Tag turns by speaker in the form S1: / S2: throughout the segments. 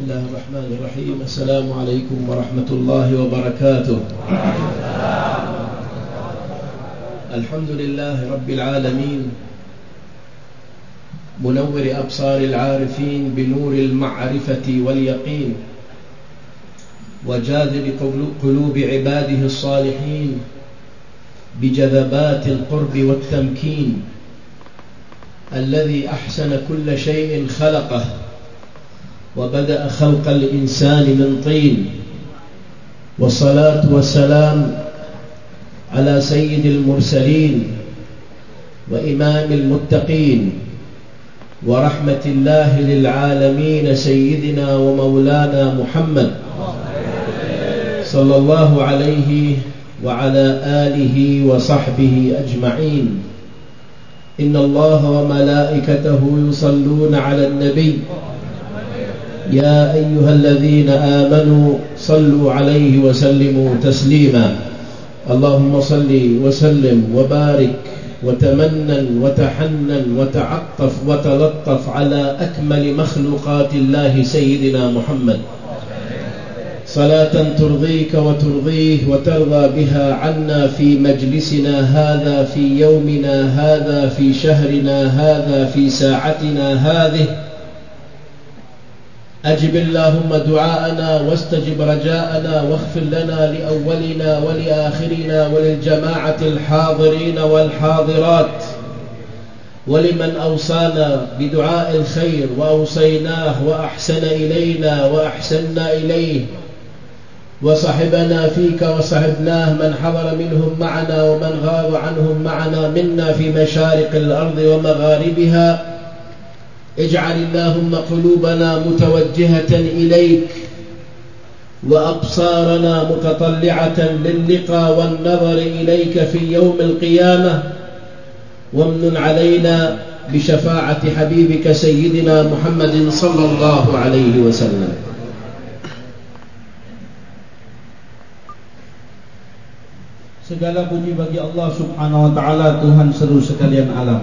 S1: الله الرحمن الرحيم. السلام عليكم ورحمة الله وبركاته. الحمد لله رب العالمين، منور أبصار العارفين بنور المعرفة واليقين، وجاذب قلوب عباده الصالحين بجذبات القرب والتمكين، الذي أحسن كل شيء خلقه وبدأ خلق الإنسان من طين، والصلاة والسلام على سيد المرسلين وإمام المتقين ورحمة الله للعالمين، سيدنا ومولانا محمد صلى الله عليه وعلى آله وصحبه أجمعين. إن الله وملائكته يصلون على النبي، يا أيها الذين آمنوا صلوا عليه وسلموا تسليما. اللهم صل وسلم وبارك وتمنن وتحنن وتعطف وتلطف على أكمل مخلوقات الله سيدنا محمد، صلاة ترضيك وترضيه وترضى بها عنا في مجلسنا هذا، في يومنا هذا، في شهرنا هذا، في ساعتنا هذه. أجب اللهم دعاءنا واستجب رجاءنا، واغفر لنا لأولنا ولآخرنا وللجماعة الحاضرين والحاضرات، ولمن أوصانا بدعاء الخير وأوصيناه وأحسن إلينا وأحسننا إليه، وصحبنا فيك وصحبناه، من حضر منهم معنا ومن غاب عنهم معنا، منا في مشارق الأرض ومغاربها. اجعل اللهم قلوبنا متوجهة إليك وأبصارنا متطلعة للقاء والنظر إليك في يوم القيامة، وامنن علينا بشفاعة حبيبك سيدنا محمد صلى الله عليه وسلم.
S2: Segala puji bagi Allah subhanahu wa ta'ala, Tuhan seluruh sekalian alam,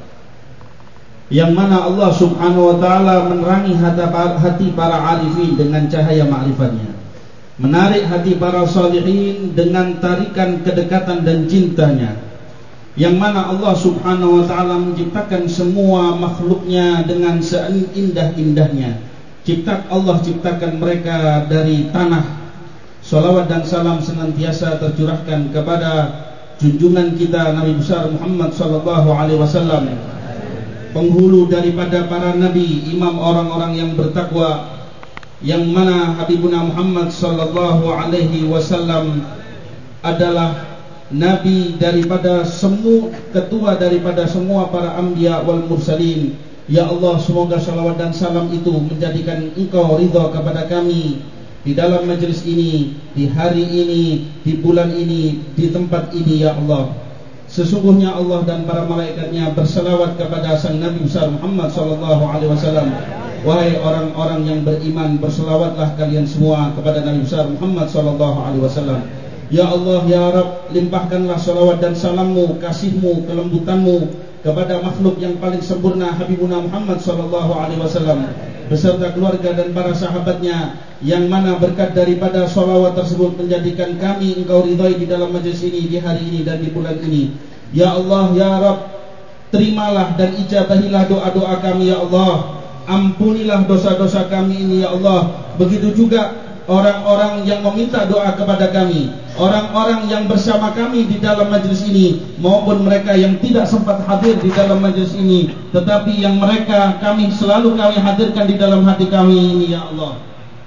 S2: yang mana Allah subhanahu wa ta'ala menerangi hati para arifin dengan cahaya ma'rifatnya, menarik hati para salihin dengan tarikan kedekatan dan cintanya, yang mana Allah subhanahu wa ta'ala menciptakan semua makhluknya dengan seindah-indahnya. Allah ciptakan mereka dari tanah. Salawat dan salam senantiasa tercurahkan kepada junjungan kita Nabi besar Muhammad sallallahu alaihi wasallam, penghulu daripada para nabi, imam orang-orang yang bertakwa, yang mana Habibuna Muhammad sallallahu alaihi wasallam adalah nabi daripada semua, ketua daripada semua para anbiya wal mursalin. Ya Allah, semoga salawat dan salam itu menjadikan Engkau ridha kepada kami di dalam majlis ini, di hari ini, di bulan ini, di tempat ini. Ya Allah, sesungguhnya Allah dan para malaikatnya berselawat kepada sang Nabi besar Muhammad sallallahu alaihi wasallam. Wahai orang-orang yang beriman, berselawatlah kalian semua kepada Nabi besar Muhammad sallallahu alaihi wasallam. Ya Allah, ya Rabb, limpahkanlah salawat dan salammu, kasihmu, kelembutanmu kepada makhluk yang paling sempurna, Habibuna Muhammad sallallahu alaihi wasallam, beserta keluarga dan para sahabatnya, yang mana berkat daripada salawat tersebut menjadikan kami Engkau ridhai di dalam majlis ini, di hari ini dan di bulan ini. Ya Allah, ya Rabb, terimalah dan ijabahilah doa-doa kami. Ya Allah, ampunilah dosa-dosa kami ini. Ya Allah, begitu juga orang-orang yang meminta doa kepada kami, orang-orang yang bersama kami di dalam majlis ini, maupun mereka yang tidak sempat hadir di dalam majlis ini, tetapi yang mereka kami hadirkan di dalam hati kami ini. Ya Allah,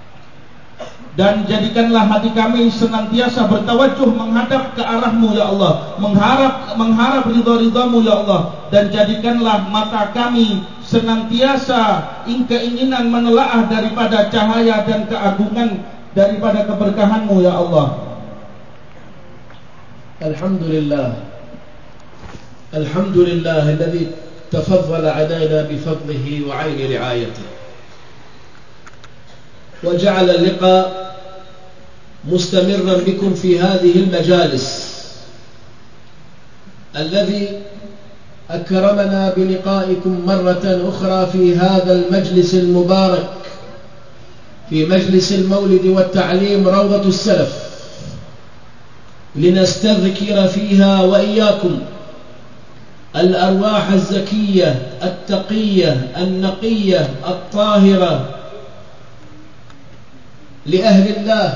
S2: dan jadikanlah hati kami senantiasa bertawajuh menghadap ke arah-Mu. Ya Allah, mengharap ridha-ridha-Mu. Ya Allah, dan jadikanlah mata kami senantiasa keinginan menelaah daripada cahaya dan keagungan daripada keberkahan-Mu. Ya Allah.
S1: Alhamdulillah, Alhamdulillah alladhi tafaddala alaina bifadlihi wa 'aini ri'ayatihi, وجعل اللقاء مستمرا بكم في هذه المجالس، الذي أكرمنا بلقائكم مرة أخرى في هذا المجلس المبارك، في مجلس المولد والتعليم روضة السلف لنستذكر فيها وإياكم الأرواح الزكية التقية النقية الطاهرة لأهل الله،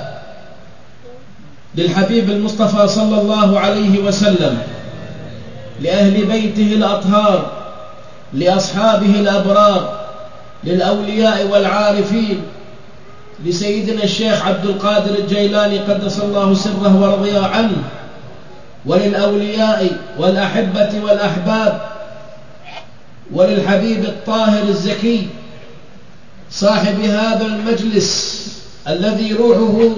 S1: للحبيب المصطفى صلى الله عليه وسلم، لأهل بيته الأطهار، لأصحابه الأبرار، للأولياء والعارفين، لسيدنا الشيخ عبد القادر الجيلاني قدس الله سره ورضي عنه، وللأولياء والأحبة والأحباب، وللحبيب الطاهر الزكي صاحب هذا المجلس الذي روحه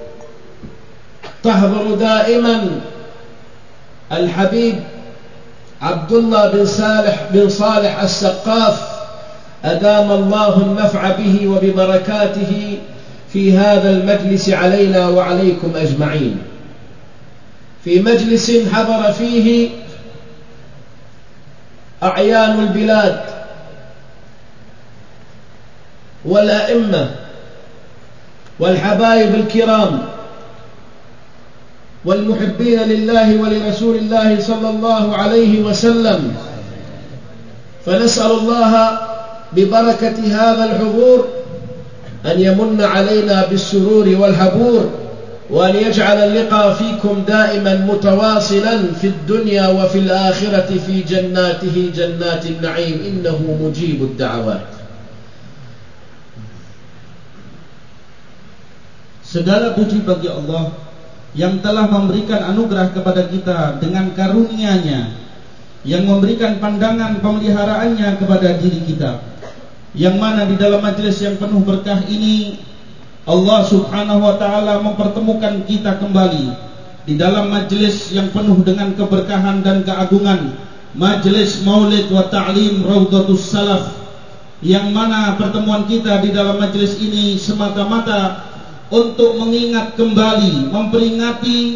S1: تحضر دائما، الحبيب عبد الله بن صالح السقاف، أدام الله النفع به وببركاته في هذا المجلس علينا وعليكم أجمعين، في مجلس حضر فيه أعيان البلاد والأئمة والحبايب الكرام والمحبين لله ولرسول الله صلى الله عليه وسلم، فنسأل الله ببركة هذا الحضور أن يمن علينا بالسرور والحبور، وأن يجعل اللقاء فيكم دائما متواصلا في الدنيا وفي الآخرة في جناته جنات النعيم، إنه مجيب الدعوات.
S2: Segala puji bagi Allah yang telah memberikan anugerah kepada kita dengan karunia-Nya, yang memberikan pandangan pemeliharaannya kepada diri kita, yang mana di dalam majelis yang penuh berkah ini Allah subhanahu wa ta'ala mempertemukan kita kembali di dalam majelis yang penuh dengan keberkahan dan keagungan, majelis maulid wa ta'lim Raudhatus Salaf, yang mana pertemuan kita di dalam majelis ini semata-mata untuk mengingat kembali, memperingati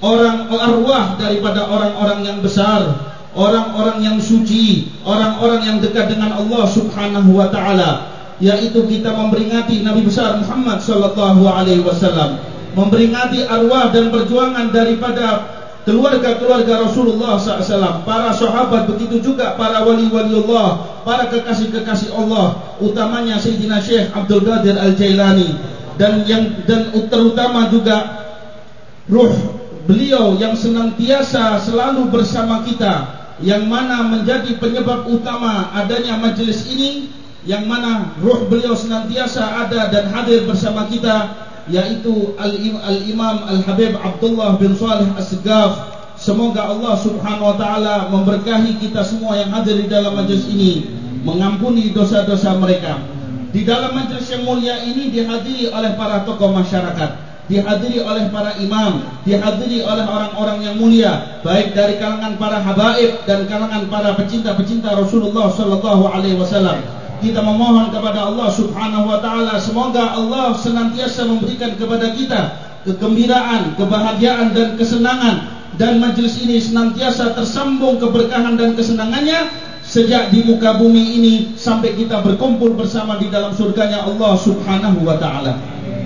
S2: arwah daripada orang-orang yang besar, orang-orang yang suci, orang-orang yang dekat dengan Allah subhanahu wa ta'ala, yaitu kita memperingati Nabi besar Muhammad sallallahu alaihi wasallam, memperingati arwah dan perjuangan daripada keluarga-keluarga Rasulullah SAW, para sahabat, begitu juga para wali-wali Allah, para kekasih-kekasih Allah, utamanya Sayyidina Syekh Abdul Qadir Al-Jailani, dan terutama juga ruh beliau yang senantiasa selalu bersama kita, yang mana menjadi penyebab utama adanya majelis ini, yang mana ruh beliau senantiasa ada dan hadir bersama kita, yaitu Al-Imam Al-Habib Abdullah bin Salih As-Segaf. Semoga Allah subhanahu wa ta'ala memberkahi kita semua yang hadir di dalam majelis ini, mengampuni dosa-dosa mereka. Di dalam majelis yang mulia ini dihadiri oleh para tokoh masyarakat, dihadiri oleh para imam, dihadiri oleh orang-orang yang mulia, baik dari kalangan para habaib dan kalangan para pecinta-pecinta Rasulullah sallallahu alaihi wasallam. Kita memohon kepada Allah subhanahu wa ta'ala, semoga Allah senantiasa memberikan kepada kita kegembiraan, kebahagiaan dan kesenangan, dan majelis ini senantiasa tersambung keberkahan dan kesenangannya sejak di muka bumi ini sampai kita berkumpul bersama di dalam surganya Allah subhanahu wa ta'ala.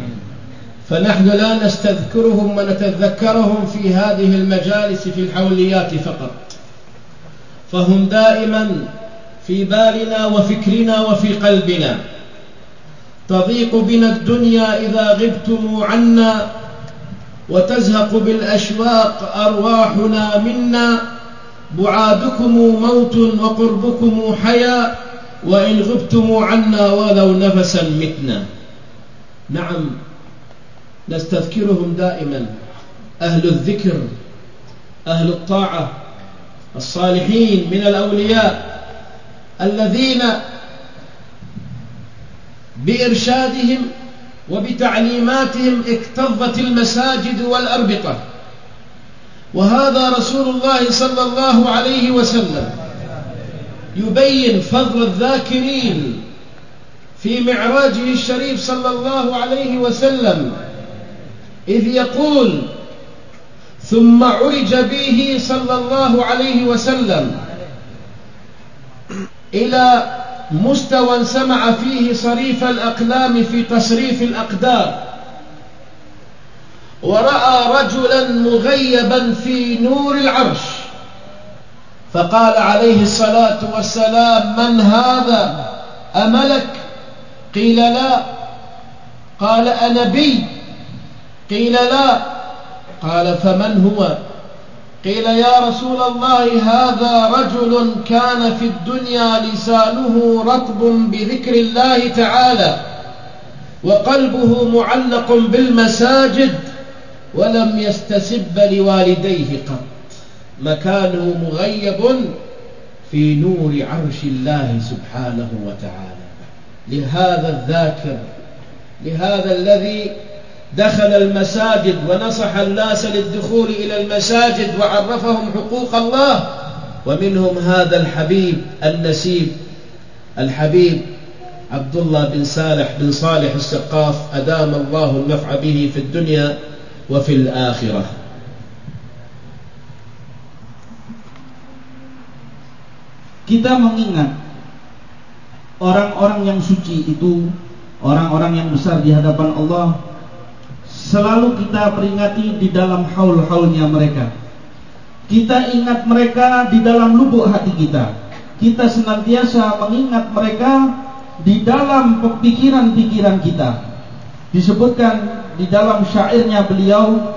S1: فنحن لا نستذكرهم ونتذكرهم في هذه المجالس في الحوليات فقط، فهم دائما في بالنا وفكرنا وفي قلبنا. تضيق بنا الدنيا إذا غبتم عنا، وتزهق بالأشواق أرواحنا منا، بعادكم موت وقربكم حياة، وإن غبتم عنا ولو نفسا متنا. نعم، نستذكرهم دائما، أهل الذكر، أهل الطاعة، الصالحين من الأولياء الذين بإرشادهم وبتعليماتهم اكتظت المساجد والأربطة. وهذا رسول الله صلى الله عليه وسلم يبين فضل الذاكرين في معراجه الشريف صلى الله عليه وسلم، إذ يقول: ثم عرج به صلى الله عليه وسلم إلى مستوى سمع فيه صريف الأقلام في تصريف الأقدار، ورأى رجلا مغيبا في نور العرش، فقال عليه الصلاة والسلام: من هذا؟ أملك؟ قيل لا. قال: أنبي؟ قيل لا. قال: فمن هو؟ قيل: يا رسول الله، هذا رجل كان في الدنيا لسانه رطب بذكر الله تعالى، وقلبه معلق بالمساجد، ولم يستسب لوالديه قط، مكانه مغيب في نور عرش الله سبحانه وتعالى. لهذا الذاكر، لهذا الذي دخل المساجد ونصح الناس للدخول إلى المساجد وعرفهم حقوق الله، ومنهم هذا الحبيب النسيب الحبيب عبد الله بن صالح السقاف، أدام الله النفع به في الدنيا وفي الآخرة.
S2: Kita mengingat orang-orang yang suci itu, orang-orang yang besar di hadapan Allah, selalu kita peringati di dalam haul-haulnya mereka. Kita ingat mereka di dalam lubuk hati kita. Kita senantiasa mengingat mereka di dalam pikiran-pikiran kita. Disebutkan di dalam syairnya beliau,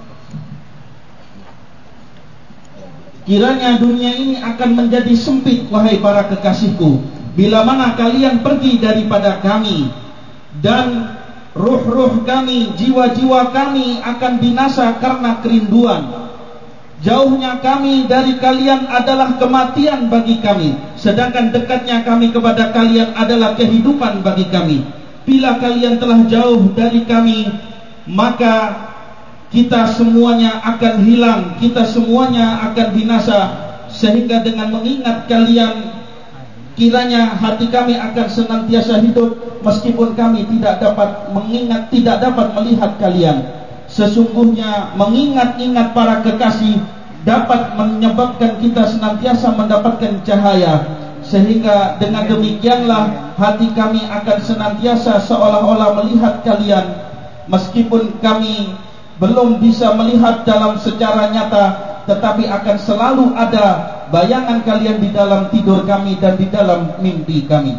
S2: kiranya dunia ini akan menjadi sempit, wahai para kekasihku, bila mana kalian pergi daripada kami, dan ruh-ruh kami, jiwa-jiwa kami akan binasa karena kerinduan. Jauhnya kami dari kalian adalah kematian bagi kami, sedangkan dekatnya kami kepada kalian adalah kehidupan bagi kami. Bila kalian telah jauh dari kami, maka kita semuanya akan hilang, kita semuanya akan binasa. Sehingga dengan mengingat kalian, kiranya hati kami akan senantiasa hidup, meskipun kami tidak dapat mengingat, tidak dapat melihat kalian. Sesungguhnya mengingat-ingat para kekasih dapat menyebabkan kita senantiasa mendapatkan cahaya, sehingga dengan demikianlah hati kami akan senantiasa seolah-olah melihat kalian, meskipun kami belum bisa melihat dalam secara nyata, tetapi akan selalu ada bayangan kalian di dalam tidur kami dan di dalam mimpi kami.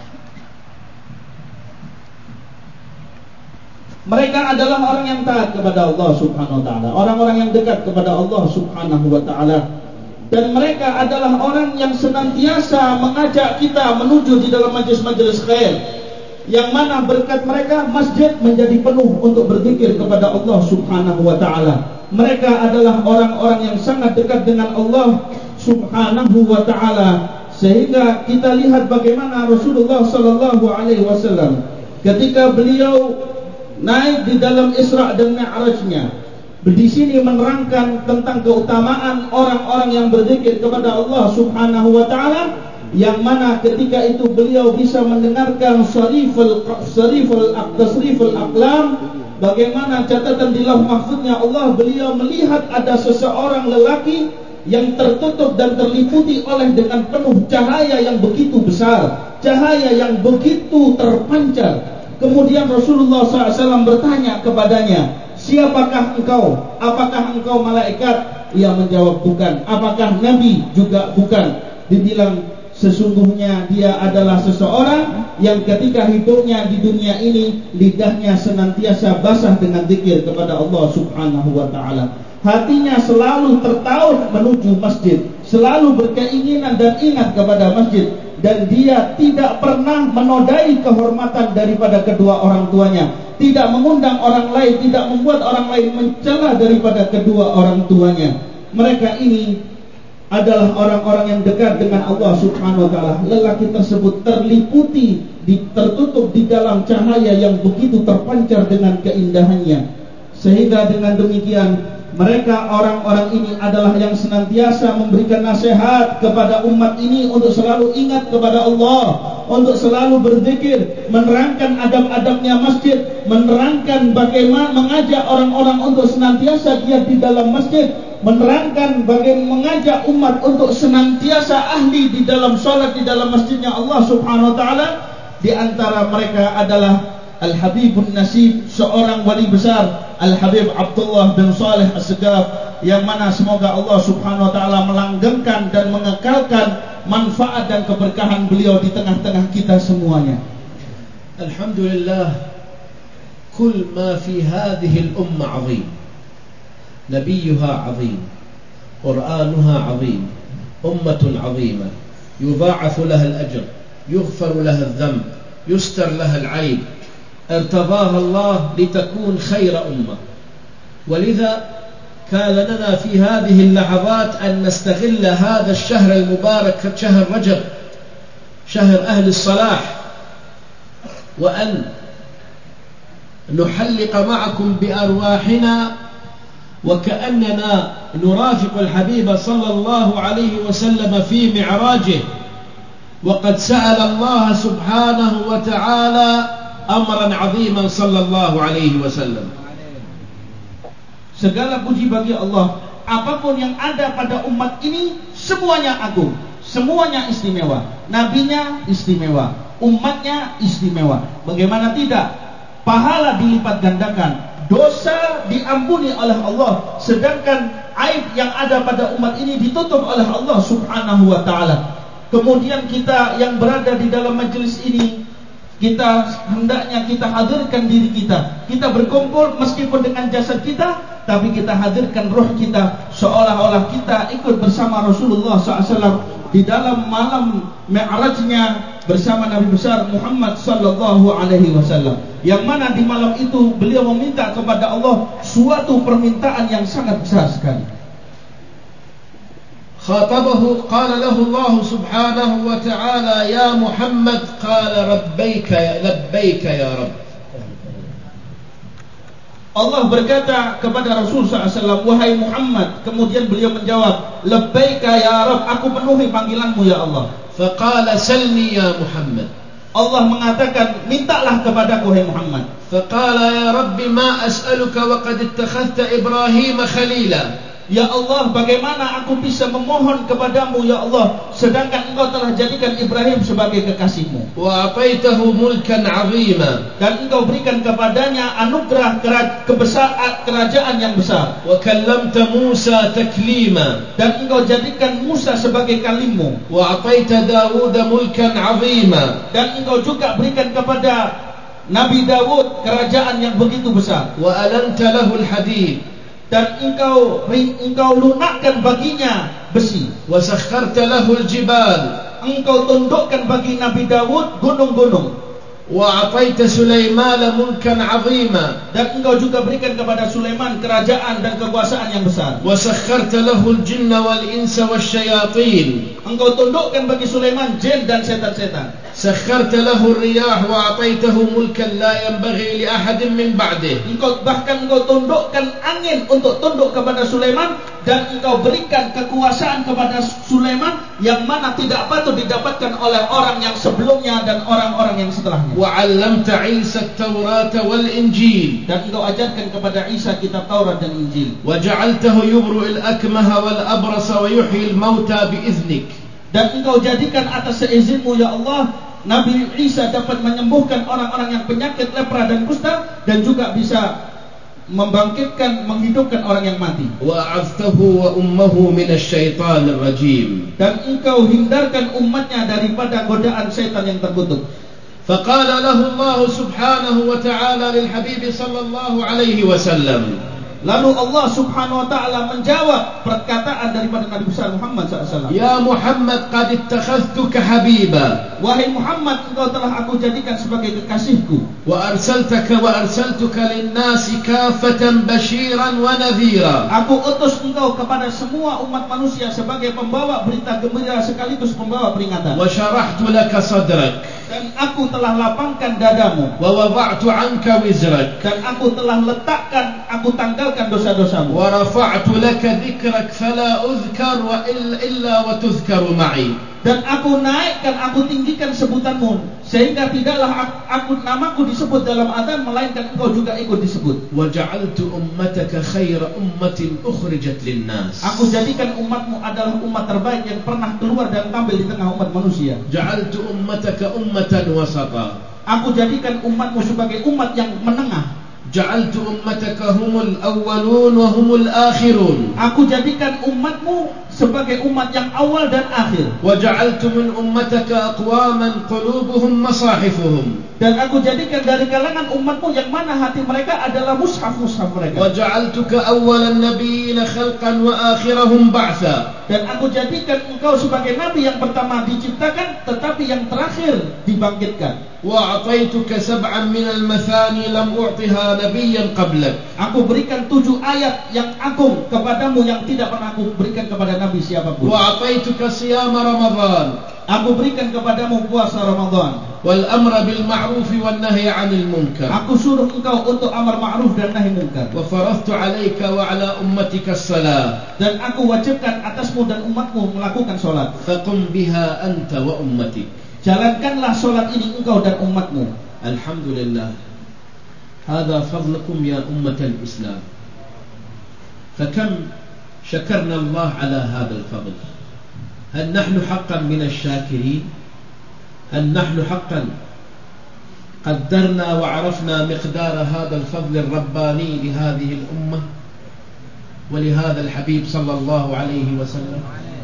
S2: Mereka adalah orang yang taat kepada Allah Subhanahu wa ta'ala, orang-orang yang dekat kepada Allah Subhanahu wa ta'ala. Dan mereka adalah orang yang senantiasa mengajak kita menuju di dalam majelis-majelis khair, yang mana berkat mereka masjid menjadi penuh untuk berzikir kepada Allah Subhanahu wa ta'ala. Mereka adalah orang-orang yang sangat dekat dengan Allah Subhanahu wa ta'ala, sehingga kita lihat bagaimana Rasulullah sallallahu alaihi wasallam ketika beliau naik di dalam Isra dan Mi'rajnya, di sini menerangkan tentang keutamaan orang-orang yang berzikir kepada Allah Subhanahu wa ta'ala, yang mana ketika itu beliau bisa mendengarkan tasriful aqlam, bagaimana catatan di lauh mahfuznya Allah, beliau melihat ada seseorang lelaki yang tertutup dan terliputi oleh dengan penuh cahaya yang begitu besar, cahaya yang begitu terpancar. Kemudian Rasulullah SAW bertanya kepadanya, siapakah engkau? Apakah engkau malaikat? Ia menjawab, bukan. Apakah nabi? Juga bukan. Dibilang, sesungguhnya dia adalah seseorang yang ketika hidupnya di dunia ini, lidahnya senantiasa basah dengan zikir kepada Allah Subhanahu wa ta'ala. Hatinya selalu tertaut menuju masjid, selalu berkeinginan dan ingat kepada masjid. Dan dia tidak pernah menodai kehormatan daripada kedua orang tuanya, tidak mengundang orang lain, tidak membuat orang lain mencela daripada kedua orang tuanya. Mereka ini adalah orang-orang yang dekat dengan Allah Subhanahu wa ta'ala. Lelaki tersebut terliputi, tertutup di dalam cahaya yang begitu terpancar dengan keindahannya, sehingga dengan demikian Mereka orang-orang ini adalah yang senantiasa memberikan nasihat kepada umat ini untuk selalu ingat kepada Allah, untuk selalu berzikir, menerangkan adab-adabnya masjid, menerangkan bagaimana mengajak orang-orang untuk senantiasa giat di dalam masjid, menerangkan bagaimana mengajak umat untuk senantiasa ahli di dalam salat di dalam masjidnya Allah Subhanahu wa taala. Di antara mereka adalah Al-Habibun Nasib, seorang wali besar, Al-Habib Abdullah bin Saleh As-Segaf, yang mana semoga Allah Subhanahu wa taala melanggengkan dan mengekalkan manfaat dan keberkahan beliau di tengah-tengah kita semuanya.
S1: Alhamdulillah, kul ma fi hadhihi al-ummah 'azim. Nabiyuha 'azim, Qur'anuha 'azim, ummatun 'azimah, yudha'afu laha al-ajr, yughfaru laha adh-dhanb, yustar laha al-'ayb, ارتضاها الله لتكون خير أمة. ولذا كان لنا في هذه اللحظات أن نستغل هذا الشهر المبارك شهر رجب، شهر أهل الصلاح، وأن نحلق معكم بأرواحنا وكأننا نرافق الحبيب صلى الله عليه وسلم في معراجه، وقد سأل الله سبحانه وتعالى amran 'aziman sallallahu alaihi wasallam.
S2: Segala puji bagi Allah. Apapun yang ada pada umat ini semuanya agung, semuanya istimewa. Nabinya istimewa, umatnya istimewa. Bagaimana tidak? Pahala dilipat gandakan, dosa diampuni oleh Allah, sedangkan aib yang ada pada umat ini ditutup oleh Allah Subhanahu wa taala. Kemudian kita yang berada di dalam majelis ini, kita hendaknya kita hadirkan diri kita. Kita berkumpul meskipun dengan jasad kita, tapi kita hadirkan roh kita, seolah-olah kita ikut bersama Rasulullah SAW di dalam malam Mi'rajnya bersama Nabi besar Muhammad sallallahu alaihi wasallam. Yang mana di malam itu beliau meminta kepada Allah suatu permintaan yang sangat besar sekali.
S1: خاطبه قال له الله سبحانه وتعالى يا محمد قال لبيك يا رب.
S2: Allah berkata kepada Rasul SAW, wahai Muhammad. Kemudian beliau menjawab, labbaika ya Rabb, aku penuhi panggilanmu ya Allah.
S1: فقال سلني يا محمد.
S2: Allah mengatakan, mintalah kepadaku wahai Muhammad.
S1: فقال يا رب ما أسألك وقد اتخذت إبراهيم خليلا.
S2: Ya Allah, bagaimana aku bisa memohon kepadamu ya Allah, sedangkan engkau telah jadikan Ibrahim sebagai kekasihmu.
S1: Wa ataitahu mulkan 'azima.
S2: Dan engkau berikan kepadanya anugerah kerajaan yang besar.
S1: Wa kallamta Musa taklima.
S2: Dan engkau jadikan Musa sebagai kalimmu.
S1: Wa ataita Daud mulkan 'azima.
S2: Dan engkau juga berikan kepada Nabi Daud kerajaan yang begitu besar.
S1: Wa alanta lahu al-hadid.
S2: Dan engkau lunakkan baginya besi.
S1: Wa sakharta lahu al-jibal.
S2: Engkau tundukkan bagi Nabi Daud gunung-gunung.
S1: Wa ataita Sulaiman mulkan 'azima.
S2: Dan engkau juga berikan kepada Sulaiman kerajaan dan kekuasaan yang besar.
S1: Wa sakharta lahu al-jinna wal-insa wasyayatin.
S2: Engkau tundukkan bagi Sulaiman jin dan setan-setan.
S1: Sakharta lahu ar-riyah wa ataitahu mulkan la yanbaghi li ahadin min ba'dihi.
S2: Engkau tundukkan angin untuk tunduk kepada Sulaiman, dan engkau berikan kekuasaan kepada Sulaiman yang mana tidak patut didapatkan oleh orang yang sebelumnya dan orang-orang yang setelahnya.
S1: Wa 'allamta Isa at-Taurat wal Injil.
S2: Dan engkau ajarkan kepada Isa kitab Taurat dan Injil.
S1: Wa ja'altahu yubru'ul akmaha wal abrasa wa yuhyil mauta bi iznik.
S2: Dan engkau jadikan atas seizinmu ya Allah, Nabi Isa dapat menyembuhkan orang-orang yang penyakit lepra dan kusta, dan juga bisa menghidupkan orang yang mati.
S1: Wa a'aftahu wa ummuhu min asy-syaithanir rajim.
S2: Dan engkau hindarkan umatnya daripada godaan syaitan yang terkutuk.
S1: Faqala lahu Allah subhanahu wa ta'ala lil habib sallallahu alaihi wasallam.
S2: Lalu Allah Subhanahu wa taala menjawab perkataan daripada Nabi besar Muhammad SAW.
S1: Ya Muhammad, qad ittakhadhtuka habiba.
S2: Wahai Muhammad, engkau telah aku jadikan sebagai kekasihku.
S1: Wa arsaltuka lin-nasi kaffatan basyiran wa nadhira.
S2: Aku utus engkau kepada semua umat manusia sebagai pembawa berita gembira sekaligus pembawa peringatan.
S1: Wa syarahtu laka sadrak.
S2: Dan aku telah lapangkan dadamu.
S1: ووضعت عنك وزرك.
S2: Dan aku telah letakkan, aku tanggalkan dosa-dosamu.
S1: ورفعت لك ذكرك فلا أذكر إلا وتذكر معي.
S2: Dan aku naikkan, aku tinggikan sebutanmu, sehingga tidaklah namaku disebut dalam adzan melainkan engkau juga ikut disebut.
S1: وجعلت أمتك خير أمة أخرجت للناس.
S2: Aku jadikan umatmu adalah umat terbaik yang pernah keluar dan tampil di tengah umat manusia.
S1: جعلت أمتك أمة وسطا.
S2: Aku jadikan umatmu sebagai umat yang menengah.
S1: جعلت أمتك هم الأولون وهم الآخرون.
S2: Aku jadikan umatmu sebagai umat yang awal dan akhir.
S1: وجعلت من أمتك أقواما قلوبهم مصاحفهم.
S2: Dan aku jadikan dari kalangan umatmu yang mana hati mereka adalah mushaf-mushaf mereka.
S1: وجعلتك أول النبيين خلقا وآخرهم بعثا.
S2: Dan aku jadikan engkau sebagai nabi yang pertama diciptakan, tetapi yang terakhir dibangkitkan.
S1: وأعطيتك سبعا من المثاني لم أعطها نبيا قبلك.
S2: Aku berikan 7 ayat yang agung kepadamu yang tidak pernah aku berikan kepada nabi siapapun.
S1: وأعطيتك صيام رمضان.
S2: Aku berikan kepadamu puasa Ramadan.
S1: والأمر بالمعروف والنهي عن المنكر.
S2: Aku suruh engkau untuk amar ma'ruf dan nahi munkar.
S1: وفرضت عليك وعلى أمتك الصلاة.
S2: Dan aku wajibkan atasmu dan umatmu melakukan solat.
S1: فقم بها أنت وأمتك.
S2: Jalankanlah solat ini engkau dan umatmu.
S1: الحمد لله. هذا فضلكم يا أمة الإسلام. فكم شكرنا الله على هذا الفضل. هل نحن حقا من الشاكرين؟ هل نحن حقا قدرنا وعرفنا مقدار هذا الفضل الرباني لهذه الأمة ولهذا الحبيب صلى الله عليه وسلم؟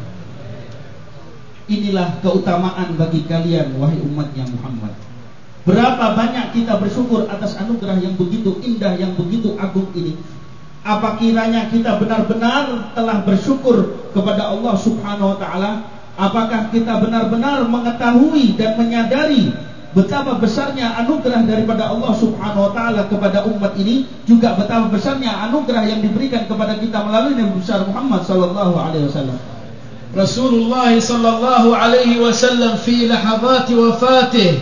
S2: Inilah keutamaan bagi kalian wahai umatnya Muhammad. Berapa banyak kita bersyukur atas anugerah yang begitu indah, yang begitu agung ini. Apa kiranya kita benar-benar telah bersyukur kepada Allah Subhanahu wa ta'ala? Apakah kita benar-benar mengetahui dan menyadari betapa besarnya anugerah daripada Allah Subhanahu wa ta'ala kepada umat ini, juga betapa besarnya anugerah yang diberikan kepada kita melalui Nabi besar Muhammad sallallahu alaihi wasallam.
S1: Rasulullah sallallahu alaihi wasallam fi lahazat wafatih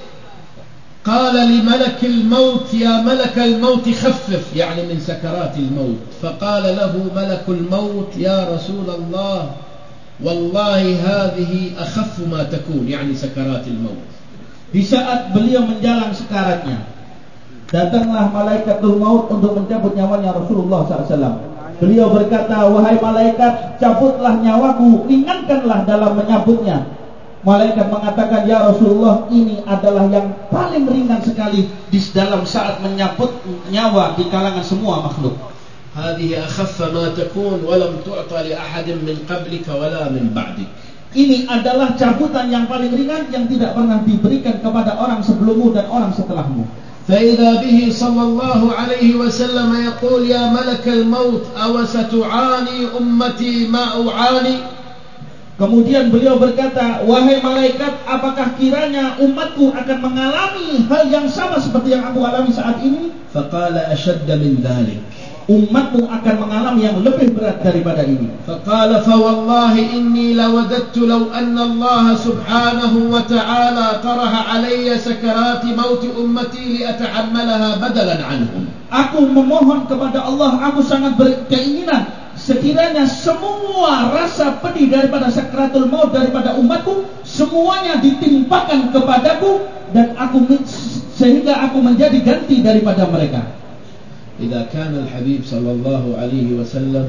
S1: qala li malak al-maut ya malak al-maut khaffif, yani min sakarat al-maut. Faqala lahu malak al-maut ya Rasulullah wallahi hadhihi akhaf ma takun, yani sakarat al-maut.
S2: Di saat beliau menjalan sekaratnya, datanglah malaikatul maut untuk mencabut nyawanya Rasulullah SAW. Beliau berkata, wahai malaikat, cabutlah nyawaku, ringankanlah dalam menyabutnya. Malaikat mengatakan, ya Rasulullah, ini adalah yang paling ringan sekali di dalam saat menyabut nyawa di kalangan semua makhluk.
S1: هذه أخف ما تكون ولم تعطى لأحد من قبلك ولا من بعدك.
S2: Ini adalah cabutan yang paling ringan yang tidak pernah diberikan kepada orang sebelummu dan orang setelahmu.
S1: فإذا به صلى الله عليه وسلم يقول يا ملك الموت أو ستعاني أمتي ما أعاني.
S2: Kemudian beliau berkata, wahai malaikat, apakah kiranya umatku akan mengalami hal yang sama seperti yang aku alami saat ini?
S1: فقال أشد من ذلك.
S2: Umatmu akan mengalami yang lebih berat daripada ini.
S1: فقال فوالله إني لوددت لو أن الله سبحانه وتعالى طرح علي سكرات موت أمتي لأتحملها بدلا عنهم.
S2: Aku memohon kepada Allah, aku sangat berkeinginan sekiranya semua rasa pedih daripada sakratul maut daripada umatku semuanya ditimpakan kepadaku dan sehingga aku menjadi ganti daripada mereka.
S1: إذا كان الحبيب صلى الله عليه وسلم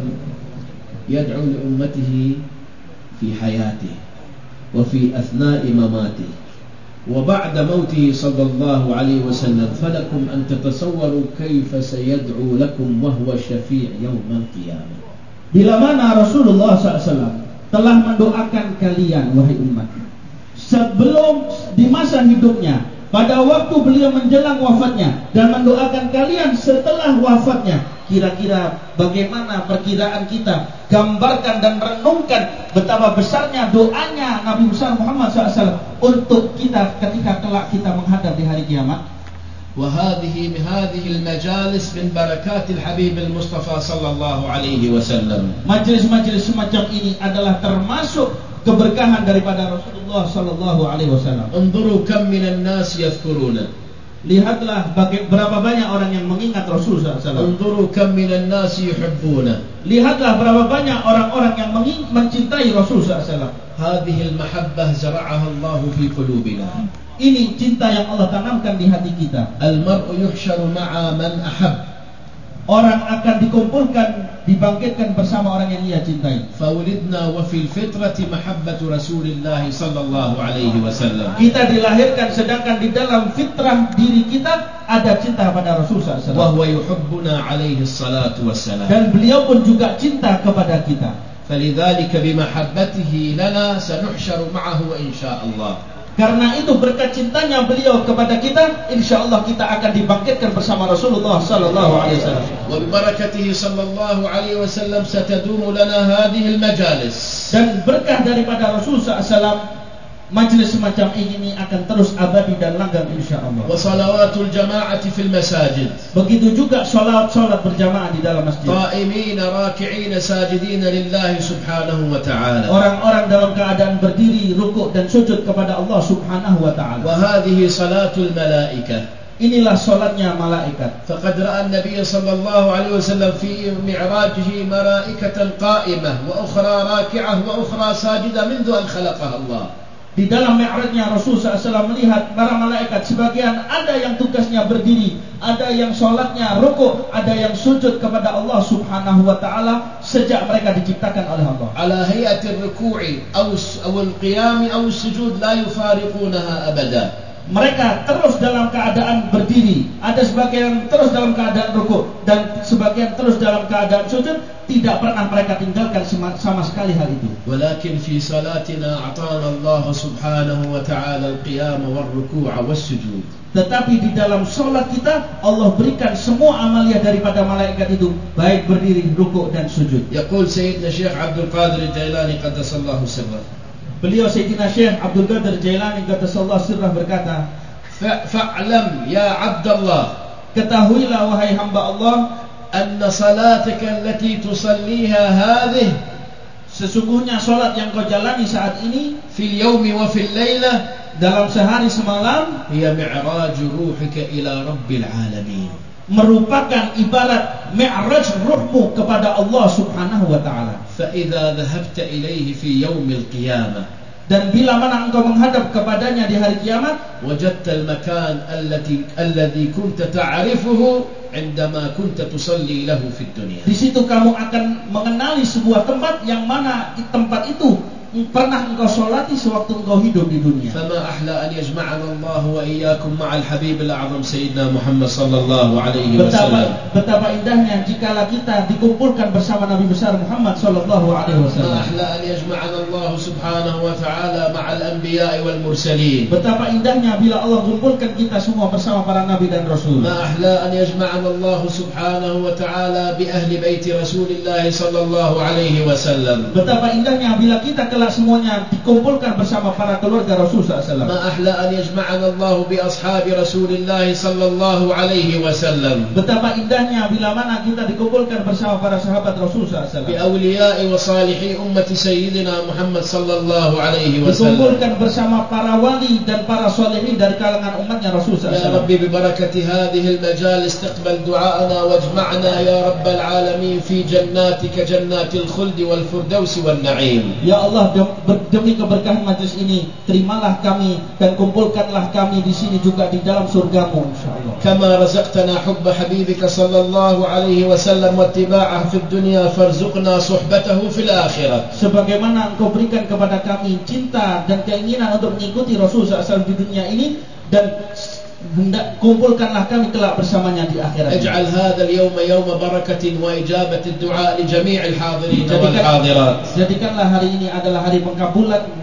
S1: يدعو لأمته في حياته وفي أثناء مماته وبعد موته صلى الله عليه وسلم فلكم أن تتصوروا كيف سيدعو لكم وهو الشفيع يوم القيامة.
S2: Bila mana Rasulullah SAW telah mendoakan kalian wahai umat sebelum di masa hidupnya, pada waktu beliau menjelang wafatnya, dan mendoakan kalian setelah wafatnya, kira-kira bagaimana perkiraan kita? Gambarkan dan renungkan betapa besarnya doanya Nabi besar Muhammad SAW untuk kita ketika kelak kita menghadap di hari kiamat.
S1: وهذه المجالس من بركات الحبيب المصطفى صلى الله عليه وسلم.
S2: Majelis-majelis semacam ini adalah termasuk keberkahan daripada Rasulullah sallallahu alaihi wasallam.
S1: انظروا كم من الناس يذكرونه.
S2: Lihatlah berapa banyak orang yang mengingat Rasul sallallahu alaihi wasallam.
S1: انظروا كم من الناس يحبونه.
S2: Lihatlah berapa banyak orang-orang yang mencintai Rasul sallallahu alaihi wasallam.
S1: هذه المحبة زرعها الله في قلوبنا.
S2: Ini cinta yang Allah tanamkan di hati kita.
S1: المرء يحشر مع من أحب.
S2: Orang akan dikumpulkan, dibangkitkan bersama orang yang ia cintai.
S1: فولدنا وفي الفطرة محبة رسول الله صلى الله عليه وسلم.
S2: Kita dilahirkan sedangkan di dalam fitrah diri kita ada cinta pada Rasul sallallahu alaihi wasallam.
S1: وهو يحبنا عليه الصلاة والسلام.
S2: Dan beliau pun juga cinta kepada kita.
S1: فلذلك بمحبته لنا سنحشر معه إن شاء الله.
S2: Karena itu berkat cintanya beliau kepada kita, insyaallah kita akan dibangkitkan bersama Rasulullah sallallahu alaihi wasallam.
S1: وببركته صلى الله عليه وسلم ستدوم لنا هذه المجالس.
S2: Dan berkah daripada Rasul sallallahu alaihi wasallam, majlis semacam ini akan terus abadi dan langgeng insyaallah.
S1: وصلوات الجماعة في المساجد.
S2: Begitu juga salat berjamaah di dalam masjid.
S1: قائمين راكعين ساجدين لله سبحانه وتعالى.
S2: Orang-orang dalam keadaan berdiri, rukuk dan sujud kepada Allah Subhanahu wa taala.
S1: وهذه صلاة الملائكة.
S2: Inilah salatnya malaikat.
S1: فقد رأى النبي صلى الله عليه وسلم في معراجه ملائكة قائمة وأخرى راكعة وأخرى ساجدة منذ أن خلقها الله.
S2: Di dalam mi'rajnya Rasul SAW melihat para malaikat, sebagian ada yang tugasnya berdiri, ada yang solatnya rukuk, ada yang sujud kepada Allah Subhanahu wa taala sejak mereka diciptakan oleh Allah.
S1: على هيئة الركوع أو القيام أو السجود لا يفارقونها أبدا.
S2: Mereka terus dalam keadaan berdiri, ada sebagian terus dalam keadaan rukuk dan sebagian terus dalam keadaan sujud. Tidak pernah mereka tinggalkan sama sekali hal itu.
S1: ولكن في صلاتنا أعطانا الله سبحانه وتعالى القيام والركوع والسجود.
S2: Tetapi di dalam solat kita Allah berikan semua amalia daripada malaikat itu, baik berdiri, rukuk dan sujud.
S1: يقول سيدنا الشيخ عبد القادر الجيلاني قدس الله سره.
S2: Beliau Sayyidina Syekh Abdul Qadir Jailani qaddasallahu sirrah berkata,
S1: فاعلم يا عبد الله.
S2: ketahuilah wahai hamba Allah,
S1: أن صلاتك التي تصليها هذه
S2: sesungguhnya salat yang kau jalani saat ini
S1: في اليوم وفي الليلة
S2: dalam sehari semalam
S1: هي معراج روحك إلى رب العالمين.
S2: merupakan ibarat mi'raj ruhmu kepada Allah Subhanahu wa taala.
S1: فإذا ذهبت إليه في يوم القيامة.
S2: Dan bila mana engkau menghadap kepadanya di hari kiamat,
S1: وجدت المكان الذي كنت تعرفه عندما كنت تصلي له في الدنيا.
S2: Di situ kamu akan mengenali sebuah tempat yang mana tempat itu pernah engkau solati sewaktu engkau hidup di dunia.
S1: فما أحلى أن يجمعنا الله وإياكم مع الحبيب الأعظم سيدنا محمد صلى الله عليه وسلم.
S2: Betapa indahnya jikalau kita dikumpulkan bersama Nabi besar Muhammad sallallahu alaihi wasallam.
S1: ما أحلى أن يجمعنا الله سبحانه وتعالى مع الأنبياء والمرسلين.
S2: Betapa indahnya bila Allah kumpulkan kita semua bersama para nabi dan rasul.
S1: ما أحلى أن يجمعنا الله سبحانه وتعالى بأهل بيت رسول الله صلى الله عليه وسلم.
S2: Betapa indahnya bila kita kelak semuanya dikumpulkan bersama para keluarga Rasul SAW.
S1: ما أحلى أن يجمعنا الله بأصحاب رسول الله صلى الله عليه وسلم.
S2: Betapa indahnya bila mana kita dikumpulkan bersama para sahabat Rasul SAW.
S1: بأولياء وصالحي أمة سيدنا محمد صلى الله عليه وسلم.
S2: Dikumpulkan bersama para wali dan para salihin dari kalangan umatnya Rasul SAW.
S1: يا ربي ببركة هذه المجالس تقبل دعاءنا واجمعنا يا رب العالمين في جناتك جنات الخلد والفردوس والنعيم.
S2: Ya Allah, demi keberkahan majlis ini, terimalah kami dan kumpulkanlah kami di sini juga di dalam surgamu insyaallah.
S1: كما رزقتنا حب حبيبك صلى الله عليه وسلم واتباعه في الدنيا فارزقنا صحبته في الآخرة.
S2: Sebagaimana engkau berikan kepada kami cinta dan keinginan untuk mengikuti Rasul SAW di dunia ini, dan hendak kumpulkanlah kami kelak bersamanya di akhirat.
S1: اجعل هذا اليوم يوم بركة وإجابة الدعاء لجميع الحاضرين والحاضرات.
S2: Jadikanlah hari ini adalah hari pengkabulan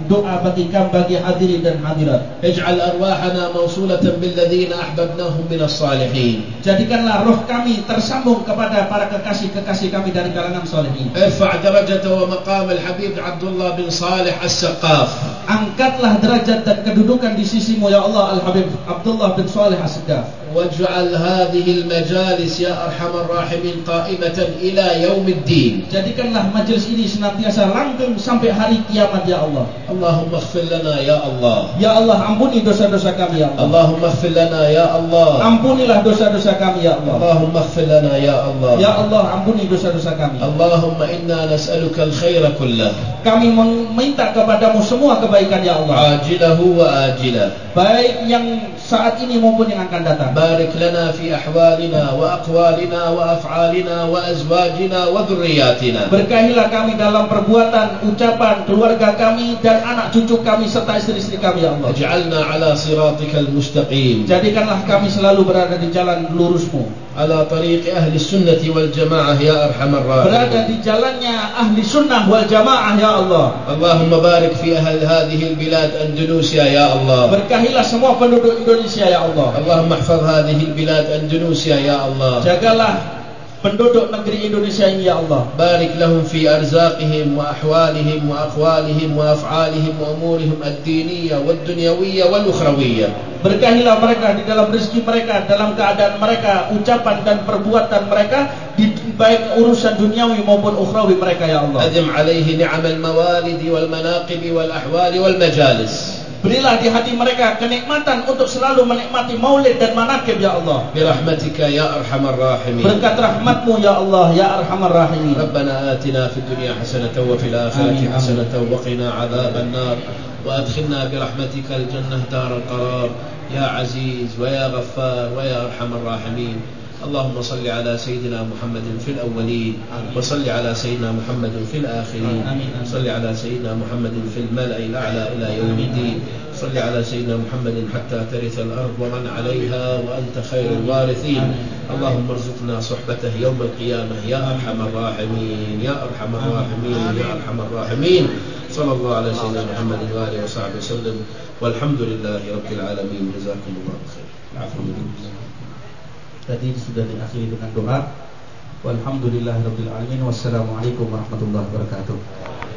S2: doa bagi hadirin dan hadirat.
S1: اجعل أرواحنا موصولة بالذين أحببناهم من الصالحين.
S2: Jadikanlah roh kami tersambung kepada para kekasih-kekasih kami dari kalangan salihin.
S1: ارفع درجة ومقام الحبيب عبد الله بن صالح السقاف.
S2: Angkatlah derajat dan kedudukan di sisimu ya Allah Al-Habib Abdullah bin Saleh As-Saqaf.
S1: واجعل هذه المجالس يا أرحم الراحمين قائمة إلى يوم الدين.
S2: Jadikanlah majelis ini senantiasa langgeng sampai hari kiamat ya Allah.
S1: اللهم اغفر لنا يا الله.
S2: Ya Allah, ampuni dosa-dosa kami ya Allah.
S1: اللهم اغفر لنا يا الله.
S2: Ampunilah dosa-dosa kami ya Allah.
S1: اللهم اغفر لنا يا الله.
S2: Ya Allah, ampuni dosa-dosa kami.
S1: اللهم إنا نسألك الخير كله.
S2: Kami meminta kepadamu semua kebaikan ya Allah.
S1: عاجله وآجله.
S2: Baik yang saat ini maupun yang akan datang.
S1: بارك لنا في أحوالنا وأقوالنا وأفعالنا وأزواجنا وذرياتنا.
S2: Berkahilah kami dalam perbuatan, ucapan, keluarga kami dan anak cucu kami serta istri-istri kami ya Allah.
S1: اجعلنا على صراطك المستقيم.
S2: Jadikanlah kami selalu berada di jalan lurusmu.
S1: على طريق أهل السنة والجماعة يا أرحم الراحمين.
S2: Berada di jalannya ahli sunnah wal jamaah ya Allah.
S1: اللهم بارك في أهل هذه البلاد أندونيسيا يا الله.
S2: Berkahilah semua penduduk Indonesia ya Allah.
S1: اللهم احفظ هذه البلاد أندونيسيا يا الله.
S2: Jagalah penduduk negeri Indonesia ini ya Allah.
S1: بارك لهم في أرزاقهم وأحوالهم وأقوالهم وأفعالهم وأمورهم الدينية والدنيوية والأخروية.
S2: Berkahilah mereka di dalam rezeki mereka, dalam keadaan mereka, ucapan dan perbuatan mereka, di baik urusan duniawi maupun ukhrawi mereka ya Allah.
S1: أدم عليه نعم الموالد والمناقب والأحوال والمجالس.
S2: Berilah di hati mereka kenikmatan untuk selalu menikmati maulid dan manaqib ya Allah.
S1: برحمتك يا أرحم الراحمين.
S2: Berkat rahmatmu ya Allah ya arhamar rahimin.
S1: ربنا آتنا في الدنيا حسنة وفي الآخرة حسنة وقنا عذاب النار وأدخلنا برحمتك الجنة دار القرار يا عزيز ويا غفار ويا أرحم الراحمين. اللهم صل على سيدنا محمد في الأولين وصل على سيدنا محمد في الآخرين. صل على سيدنا محمد في الملأ الأعلى إلى يوم الدين. صل على سيدنا محمد حتى ترث الأرض ومن عليها وأنت خير الوارثين. اللهم ارزقنا صحبته يوم القيامة يا أرحم الراحمين يا أرحم الراحمين يا أرحم الراحمين. صلى الله على سيدنا محمد وآله وصحبه وسلم والحمد لله رب العالمين. جزاكم الله خير.
S2: Tadi sudah diakhiri dengan doa. Walhamdulillahirabbil alamin. Wassalamualaikum warahmatullahi wabarakatuh.